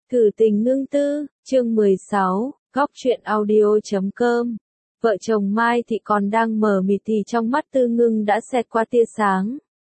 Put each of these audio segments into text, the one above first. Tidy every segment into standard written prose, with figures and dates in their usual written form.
Thử tình ngưng tư, chương 16, góc truyện audio.com. Vợ chồng Mai Thị còn đang mờ mịt thì trong mắt Tư Ngưng đã xẹt qua tia sáng.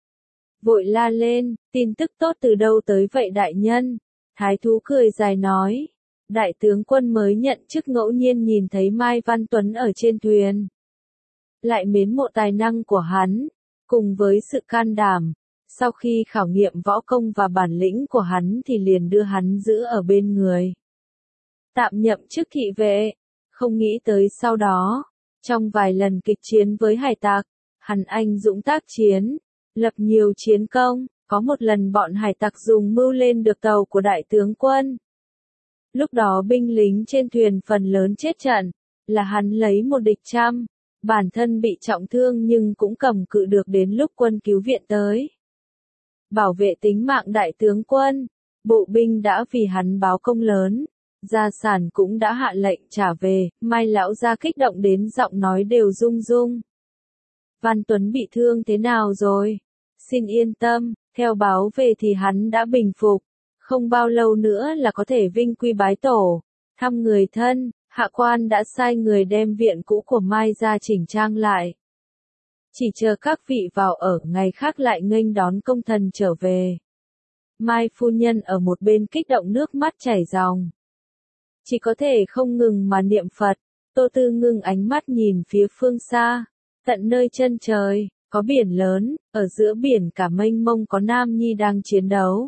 Vội la lên, tin tức tốt từ đâu tới vậy đại nhân? Thái thú cười dài nói. Đại tướng quân mới nhận chức ngẫu nhiên nhìn thấy Mai Văn Tuấn ở trên thuyền. Lại mến mộ tài năng của hắn, cùng với sự can đảm. Sau khi khảo nghiệm võ công và bản lĩnh của hắn thì liền đưa hắn giữ ở bên người. Tạm nhậm chức thị vệ, không nghĩ tới sau đó, trong vài lần kịch chiến với hải tặc, hắn anh dũng tác chiến, lập nhiều chiến công, có một lần bọn hải tặc dùng mưu lên được tàu của đại tướng quân. Lúc đó binh lính trên thuyền phần lớn chết trận, là hắn lấy một địch trăm, bản thân bị trọng thương nhưng cũng cầm cự được đến lúc quân cứu viện tới. Bảo vệ tính mạng đại tướng quân, bộ binh đã vì hắn báo công lớn, gia sản cũng đã hạ lệnh trả về, Mai lão gia kích động đến giọng nói đều rung rung. Văn Tuấn bị thương thế nào rồi? Xin yên tâm, theo báo về thì hắn đã bình phục, không bao lâu nữa là có thể vinh quy bái tổ, thăm người thân, hạ quan đã sai người đem viện cũ của Mai ra chỉnh trang lại. Chỉ chờ các vị vào ở ngày khác lại nghênh đón công thần trở về. Mai phu nhân ở một bên kích động nước mắt chảy ròng. Chỉ có thể không ngừng mà niệm Phật, Tô Tư Ngưng ánh mắt nhìn phía phương xa, tận nơi chân trời, có biển lớn, ở giữa biển cả mênh mông có nam nhi đang chiến đấu.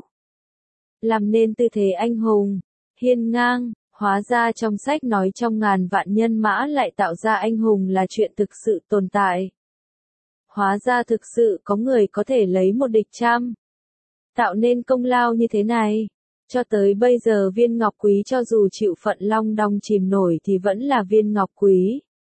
Làm nên tư thế anh hùng, hiên ngang, hóa ra trong sách nói trong ngàn vạn nhân mã lại tạo ra anh hùng là chuyện thực sự tồn tại. Hóa ra thực sự có người có thể lấy một địch trăm. Tạo nên công lao như thế này. Cho tới bây giờ viên ngọc quý cho dù chịu phận long đong chìm nổi thì vẫn là viên ngọc quý.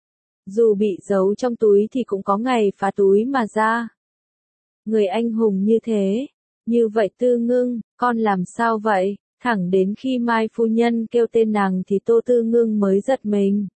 Dù bị giấu trong túi thì cũng có ngày phá túi mà ra. Người anh hùng như thế. Như vậy Tư Ngưng, con làm sao vậy? Thẳng đến khi Mai phu nhân kêu tên nàng thì Tô Tư Ngưng mới giật mình.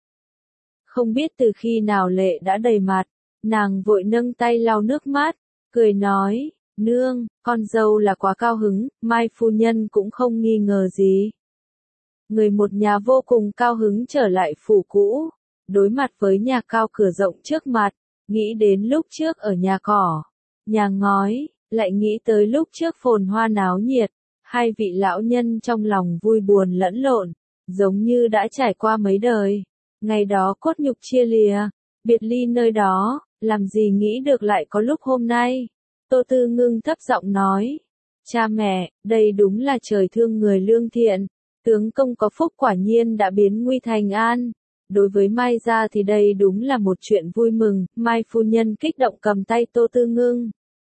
Không biết từ khi nào lệ đã đầy mặt. Nàng vội nâng tay lau nước mắt, cười nói, nương, con dâu là quá cao hứng, Mai phu nhân cũng không nghi ngờ gì. Người một nhà vô cùng cao hứng trở lại phủ cũ, đối mặt với nhà cao cửa rộng trước mặt, nghĩ đến lúc trước ở nhà cỏ, nhà ngói, lại nghĩ tới lúc trước phồn hoa náo nhiệt, hai vị lão nhân trong lòng vui buồn lẫn lộn, giống như đã trải qua mấy đời, ngày đó cốt nhục chia lìa, biệt ly nơi đó. Làm gì nghĩ được lại có lúc hôm nay. Tô Tư Ngưng thấp giọng nói. Cha mẹ, đây đúng là trời thương người lương thiện. Tướng công có phúc quả nhiên đã biến nguy thành an. Đối với Mai gia thì đây đúng là một chuyện vui mừng. Mai phu nhân kích động cầm tay Tô Tư Ngưng.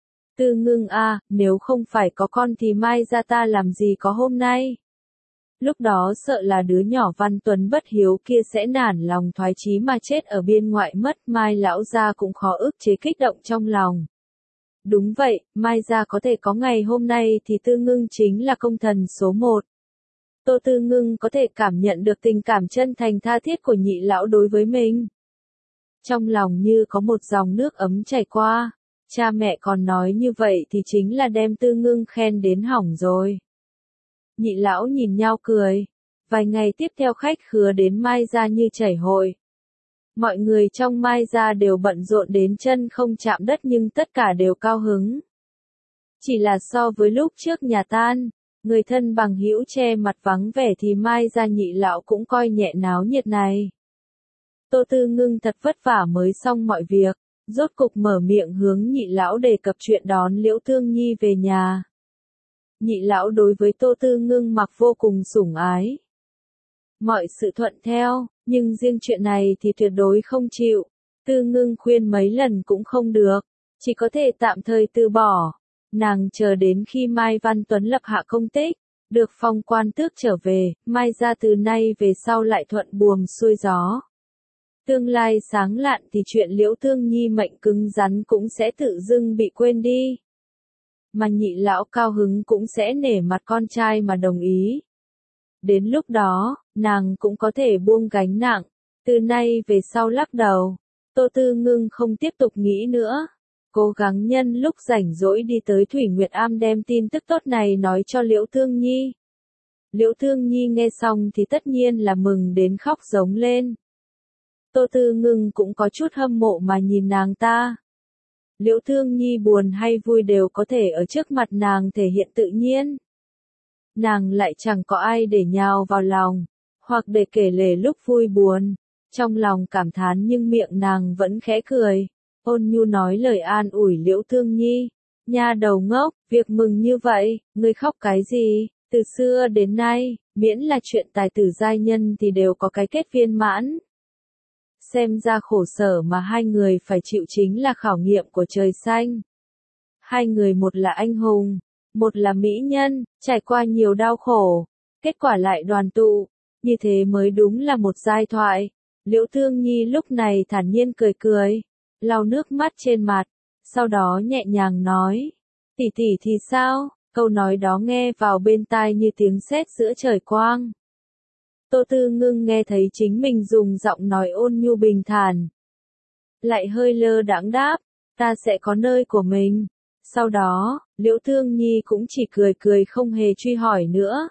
Tư Ngưng à, nếu không phải có con thì Mai gia ta làm gì có hôm nay. Lúc đó sợ là đứa nhỏ Văn Tuấn bất hiếu kia sẽ nản lòng thoái chí mà chết ở biên ngoại mất, Mai lão gia cũng khó ức chế kích động trong lòng. Đúng vậy, Mai gia có thể có ngày hôm nay thì Tư Ngưng chính là công thần số 1. Tô Tư Ngưng có thể cảm nhận được tình cảm chân thành tha thiết của nhị lão đối với mình. Trong lòng như có một dòng nước ấm chảy qua, cha mẹ còn nói như vậy thì chính là đem Tư Ngưng khen đến hỏng rồi. Nhị lão nhìn nhau cười. Vài ngày tiếp theo khách khứa đến Mai gia như chảy hội. Mọi người trong Mai gia đều bận rộn đến chân không chạm đất nhưng tất cả đều cao hứng. Chỉ là so với lúc trước nhà tan, người thân bằng hữu che mặt vắng vẻ thì Mai gia nhị lão cũng coi nhẹ náo nhiệt này. Tô Tư Ngưng thật vất vả mới xong mọi việc, rốt cục mở miệng hướng nhị lão đề cập chuyện đón Liễu Thương Nhi về nhà. Nhị lão đối với Tô Tư Ngưng mặc vô cùng sủng ái. Mọi sự thuận theo, nhưng riêng chuyện này thì tuyệt đối không chịu. Tư Ngưng khuyên mấy lần cũng không được, chỉ có thể tạm thời từ bỏ. Nàng chờ đến khi Mai Văn Tuấn lập hạ công tích, được phong quan tước trở về, Mai ra từ nay về sau lại thuận buồm xuôi gió. Tương lai sáng lạn thì chuyện Liễu Thương Nhi mệnh cứng rắn cũng sẽ tự dưng bị quên đi. Mà nhị lão cao hứng cũng sẽ nể mặt con trai mà đồng ý. Đến lúc đó, nàng cũng có thể buông gánh nặng, từ nay về sau lắc đầu. Tô Tư Ngưng không tiếp tục nghĩ nữa, cố gắng nhân lúc rảnh rỗi đi tới Thủy Nguyệt Am đem tin tức tốt này nói cho Liễu Thương Nhi. Liễu Thương Nhi nghe xong thì tất nhiên là mừng đến khóc giống lên. Tô Tư Ngưng cũng có chút hâm mộ mà nhìn nàng ta. Liễu Thương Nhi buồn hay vui đều có thể ở trước mặt nàng thể hiện tự nhiên. Nàng lại chẳng có ai để nhào vào lòng, hoặc để kể lể lúc vui buồn. Trong lòng cảm thán nhưng miệng nàng vẫn khẽ cười. Ôn nhu nói lời an ủi Liễu Thương Nhi. Nha đầu ngốc, việc mừng như vậy, ngươi khóc cái gì? Từ xưa đến nay, miễn là chuyện tài tử giai nhân thì đều có cái kết viên mãn. Xem ra khổ sở mà hai người phải chịu chính là khảo nghiệm của trời xanh. Hai người một là anh hùng, một là mỹ nhân, trải qua nhiều đau khổ, kết quả lại đoàn tụ, như thế mới đúng là một giai thoại. Liễu Thương Nhi lúc này thản nhiên cười cười, lau nước mắt trên mặt, sau đó nhẹ nhàng nói, tỷ tỷ thì sao? Câu nói đó nghe vào bên tai như tiếng sét giữa trời quang. Tô Tư Ngưng nghe thấy chính mình dùng giọng nói ôn nhu bình thản. Lại hơi lơ đãng đáp, ta sẽ có nơi của mình. Sau đó, Liễu Thương Nhi cũng chỉ cười cười không hề truy hỏi nữa.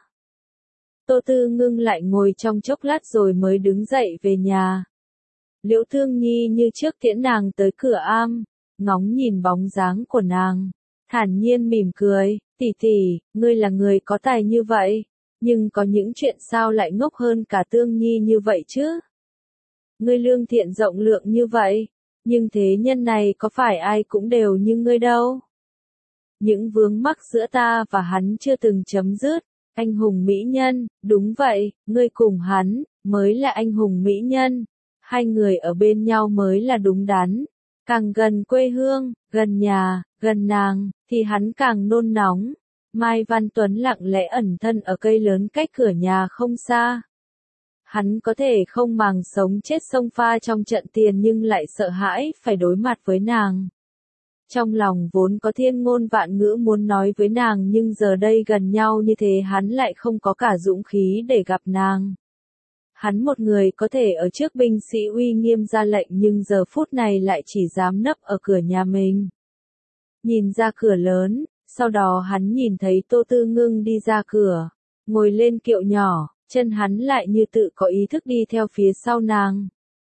Tô Tư Ngưng lại ngồi trong chốc lát rồi mới đứng dậy về nhà. Liễu Thương Nhi như trước tiễn nàng tới cửa am, ngóng nhìn bóng dáng của nàng, thản nhiên mỉm cười, tỷ tỷ, ngươi là người có tài như vậy, nhưng có những chuyện sao lại ngốc hơn cả Tương Nhi như vậy chứ? Ngươi lương thiện rộng lượng như vậy, nhưng thế nhân này có phải ai cũng đều như ngươi đâu. Những vướng mắc giữa ta và hắn chưa từng chấm dứt, anh hùng mỹ nhân, đúng vậy, ngươi cùng hắn, mới là anh hùng mỹ nhân, hai người ở bên nhau mới là đúng đắn. Càng gần quê hương, gần nhà, gần nàng, thì hắn càng nôn nóng. Mai Văn Tuấn lặng lẽ ẩn thân ở cây lớn cách cửa nhà không xa. Hắn có thể không màng sống chết xông pha trong trận tiền nhưng lại sợ hãi phải đối mặt với nàng. Trong lòng vốn có thiên ngôn vạn ngữ muốn nói với nàng nhưng giờ đây gần nhau như thế hắn lại không có cả dũng khí để gặp nàng. Hắn một người có thể ở trước binh sĩ uy nghiêm ra lệnh nhưng giờ phút này lại chỉ dám nấp ở cửa nhà mình. Nhìn ra cửa lớn, sau đó hắn nhìn thấy Tô Tư Ngưng đi ra cửa, ngồi lên kiệu nhỏ, chân hắn lại như tự có ý thức đi theo phía sau nàng.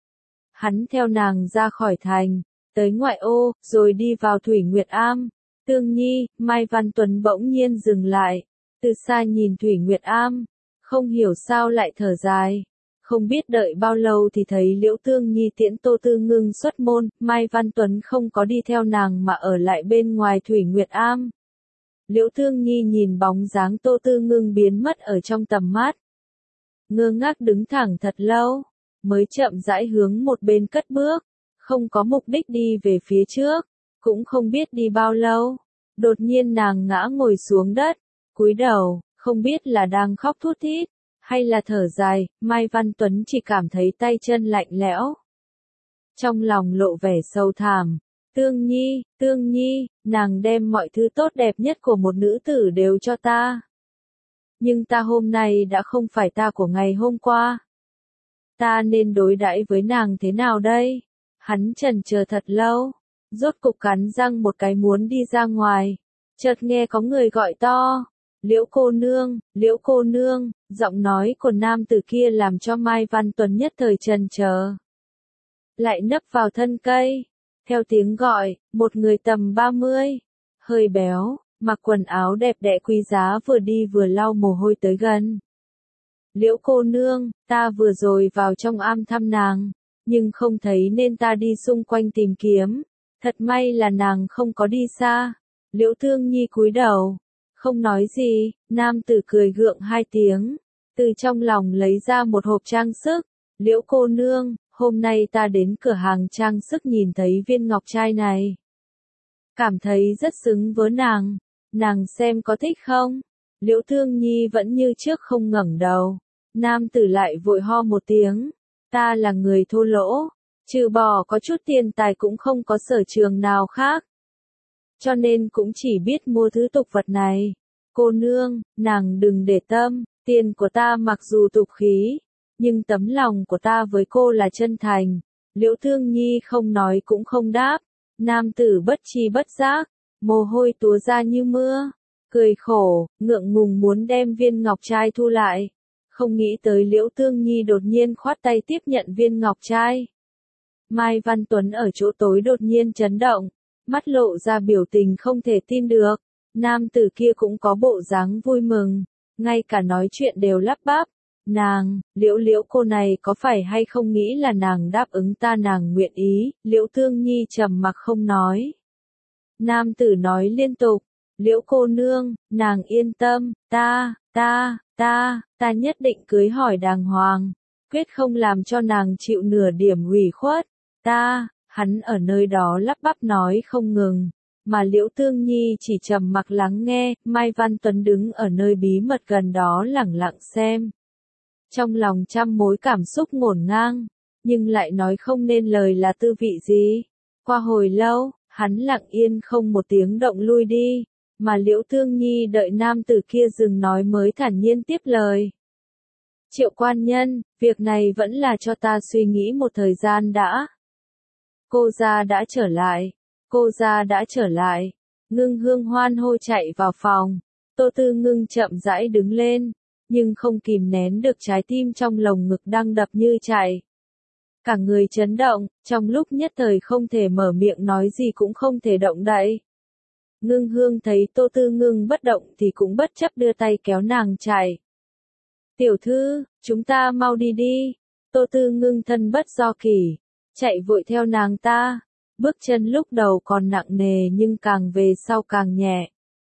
Hắn theo nàng ra khỏi thành, tới ngoại ô, rồi đi vào Thủy Nguyệt Am. Tương Nhi, Mai Văn Tuấn bỗng nhiên dừng lại, từ xa nhìn Thủy Nguyệt Am, không hiểu sao lại thở dài. Không biết đợi bao lâu thì thấy Liễu Tương Nhi tiễn Tô Tư Ngưng xuất môn, Mai Văn Tuấn không có đi theo nàng mà ở lại bên ngoài Thủy Nguyệt Am. Liễu Tương Nhi nhìn bóng dáng Tô Tư Ngưng biến mất ở trong tầm mắt. Ngơ ngác đứng thẳng thật lâu, mới chậm rãi hướng một bên cất bước, không có mục đích đi về phía trước, cũng không biết đi bao lâu. Đột nhiên nàng ngã ngồi xuống đất, cúi đầu, không biết là đang khóc thút thít, hay là thở dài, Mai Văn Tuấn chỉ cảm thấy tay chân lạnh lẽo. Trong lòng lộ vẻ sâu thẳm, Tương Nhi, nàng đem mọi thứ tốt đẹp nhất của một nữ tử đều cho ta. Nhưng ta hôm nay đã không phải ta của ngày hôm qua. Ta nên đối đãi với nàng thế nào đây? Hắn chần chờ thật lâu, rốt cục cắn răng một cái muốn đi ra ngoài. Chợt nghe có người gọi to, Liễu cô nương, giọng nói của nam tử kia làm cho Mai Văn Tuấn nhất thời chần chờ. Lại nấp vào thân cây, theo tiếng gọi, một người tầm 30, hơi béo, mặc quần áo đẹp đẽ quý giá vừa đi vừa lau mồ hôi tới gần. Liễu cô nương, ta vừa rồi vào trong am thăm nàng, nhưng không thấy nên ta đi xung quanh tìm kiếm. Thật may là nàng không có đi xa. Liễu Thương Nhi cúi đầu, không nói gì, nam tử cười gượng hai tiếng, từ trong lòng lấy ra một hộp trang sức. Liễu cô nương, hôm nay ta đến cửa hàng trang sức nhìn thấy viên ngọc trai này. Cảm thấy rất xứng với nàng xem có thích không? Liễu Thương Nhi vẫn như trước không ngẩng đầu. Nam tử lại vội ho một tiếng, ta là người thô lỗ, trừ bỏ có chút tiền tài cũng không có sở trường nào khác. Cho nên cũng chỉ biết mua thứ tục vật này. Cô nương, nàng đừng để tâm, tiền của ta mặc dù tục khí, nhưng tấm lòng của ta với cô là chân thành. Liễu Thương Nhi không nói cũng không đáp, nam tử bất tri bất giác, mồ hôi túa ra như mưa. cười khổ, ngượng ngùng muốn đem viên ngọc trai thu lại. Không nghĩ tới Liễu Tương Nhi đột nhiên khoát tay tiếp nhận viên ngọc trai. Mai Văn Tuấn ở chỗ tối đột nhiên chấn động, mắt lộ ra biểu tình không thể tin được. Nam tử kia cũng có bộ dáng vui mừng, ngay cả nói chuyện đều lắp bắp. Nàng, Liễu cô này có phải hay không nghĩ là nàng đáp ứng ta, nàng nguyện ý. Liễu Tương Nhi trầm mặc không nói. Nam tử nói liên tục, Liễu cô nương, nàng yên tâm, ta nhất định cưới hỏi đàng hoàng, quyết không làm cho nàng chịu nửa điểm ủy khuất. Hắn ở nơi đó lắp bắp nói không ngừng, mà Liễu Tương Nhi chỉ trầm mặc lắng nghe. Mai Văn Tuấn đứng ở nơi bí mật gần đó lẳng lặng xem. Trong lòng trăm mối cảm xúc ngổn ngang, nhưng lại nói không nên lời là tư vị gì. Qua hồi lâu, hắn lặng yên không một tiếng động lui đi, mà Liễu Tương Nhi đợi nam tử kia dừng nói mới thản nhiên tiếp lời. Triệu quan nhân, việc này vẫn là cho ta suy nghĩ một thời gian đã. Cô gia đã trở lại, cô gia đã trở lại. Ngưng Hương hoan hô chạy vào phòng. Tô Tư Ngưng chậm rãi đứng lên, nhưng không kìm nén được trái tim trong lồng ngực đang đập như chạy. Cả người chấn động, trong lúc nhất thời không thể mở miệng nói gì cũng không thể động đậy. Ngưng Hương thấy Tô Tư Ngưng bất động thì cũng bất chấp đưa tay kéo nàng chạy. Tiểu thư, chúng ta mau đi đi. Tô Tư Ngưng thân bất do kỷ, chạy vội theo nàng ta. Bước chân lúc đầu còn nặng nề nhưng càng về sau càng nhẹ.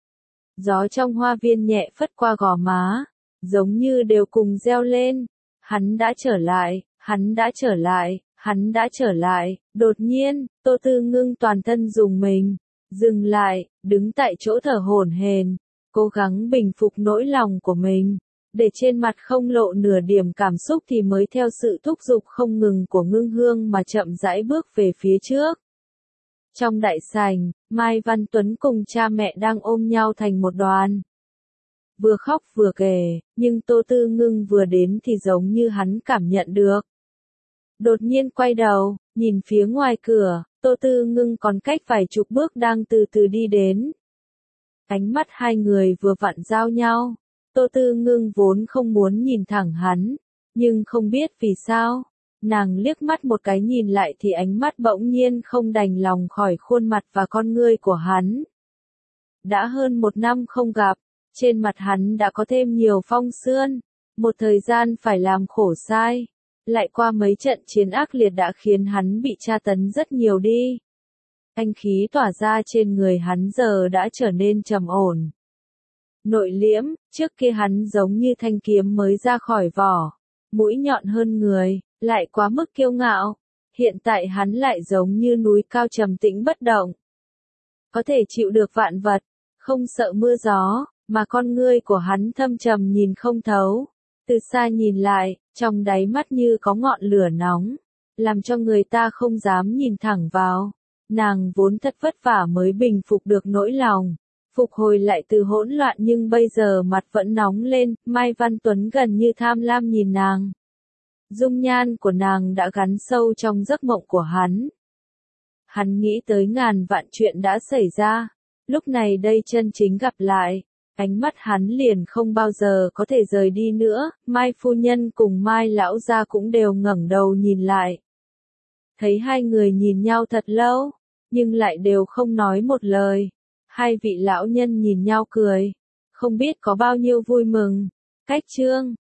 Gió trong hoa viên nhẹ phất qua gò má, giống như đều cùng reo lên. Hắn đã trở lại, hắn đã trở lại, hắn đã trở lại. Đột nhiên, Tô Tư Ngưng toàn thân rùng mình, dừng lại, đứng tại chỗ thở hổn hển, cố gắng bình phục nỗi lòng của mình, để trên mặt không lộ nửa điểm cảm xúc thì mới theo sự thúc giục không ngừng của Ngưng Hương mà chậm rãi bước về phía trước. Trong đại sảnh, Mai Văn Tuấn cùng cha mẹ đang ôm nhau thành một đoàn. Vừa khóc vừa kể, nhưng Tô Tư Ngưng vừa đến thì giống như hắn cảm nhận được. Đột nhiên quay đầu, nhìn phía ngoài cửa, Tô Tư Ngưng còn cách vài chục bước đang từ từ đi đến. Ánh mắt hai người vừa vặn giao nhau. Tô Tư Ngưng vốn không muốn nhìn thẳng hắn, nhưng không biết vì sao. Nàng liếc mắt một cái nhìn lại thì ánh mắt bỗng nhiên không đành lòng khỏi khuôn mặt và con ngươi của hắn. Đã hơn 1 năm không gặp, trên mặt hắn đã có thêm nhiều phong sương, một thời gian phải làm khổ sai. Lại qua mấy trận chiến ác liệt đã khiến hắn bị tra tấn rất nhiều đi. Anh khí tỏa ra trên người hắn giờ đã trở nên trầm ổn. Nội liễm, trước kia hắn giống như thanh kiếm mới ra khỏi vỏ, mũi nhọn hơn người, lại quá mức kiêu ngạo. Hiện tại hắn lại giống như núi cao trầm tĩnh bất động. Có thể chịu được vạn vật, không sợ mưa gió, mà con ngươi của hắn thâm trầm nhìn không thấu. Từ xa nhìn lại, trong đáy mắt như có ngọn lửa nóng, làm cho người ta không dám nhìn thẳng vào. Nàng vốn thật vất vả mới bình phục được nỗi lòng, phục hồi lại từ hỗn loạn nhưng bây giờ mặt vẫn nóng lên. Mai Văn Tuấn gần như tham lam nhìn nàng. Dung nhan của nàng đã gắn sâu trong giấc mộng của hắn. Hắn nghĩ tới ngàn vạn chuyện đã xảy ra, lúc này đây chân chính gặp lại. Ánh mắt hắn liền không bao giờ có thể rời đi nữa. Mai phu nhân cùng Mai lão gia cũng đều ngẩng đầu nhìn lại. Thấy hai người nhìn nhau thật lâu, nhưng lại đều không nói một lời. Hai vị lão nhân nhìn nhau cười, không biết có bao nhiêu vui mừng. Cách chương